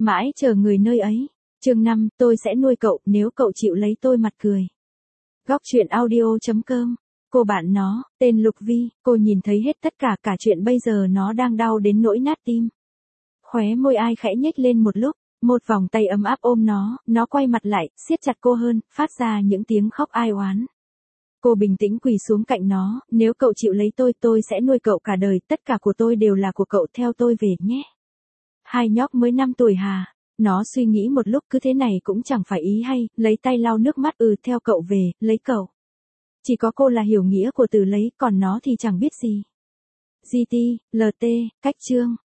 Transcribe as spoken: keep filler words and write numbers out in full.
Mãi chờ người nơi ấy. Chương năm, tôi sẽ nuôi cậu nếu cậu chịu lấy tôi mặt cười. Góc truyện audio chấm com. Cô bạn nó, tên Lục Vi, cô nhìn thấy hết tất cả cả chuyện bây giờ nó đang đau đến nỗi nát tim. Khóe môi ai khẽ nhếch lên một lúc, một vòng tay ấm áp ôm nó, nó quay mặt lại, siết chặt cô hơn, phát ra những tiếng khóc ai oán. Cô bình tĩnh quỳ xuống cạnh nó, nếu cậu chịu lấy tôi, tôi sẽ nuôi cậu cả đời, tất cả của tôi đều là của cậu, theo tôi về nhé. Hai nhóc mới năm tuổi hà. Nó suy nghĩ một lúc, cứ thế này cũng chẳng phải ý hay, lấy tay lau nước mắt, ừ theo cậu về, lấy cậu. Chỉ có cô là hiểu nghĩa của từ lấy, còn nó thì chẳng biết gì. giê tê, lờ tê, cách chương.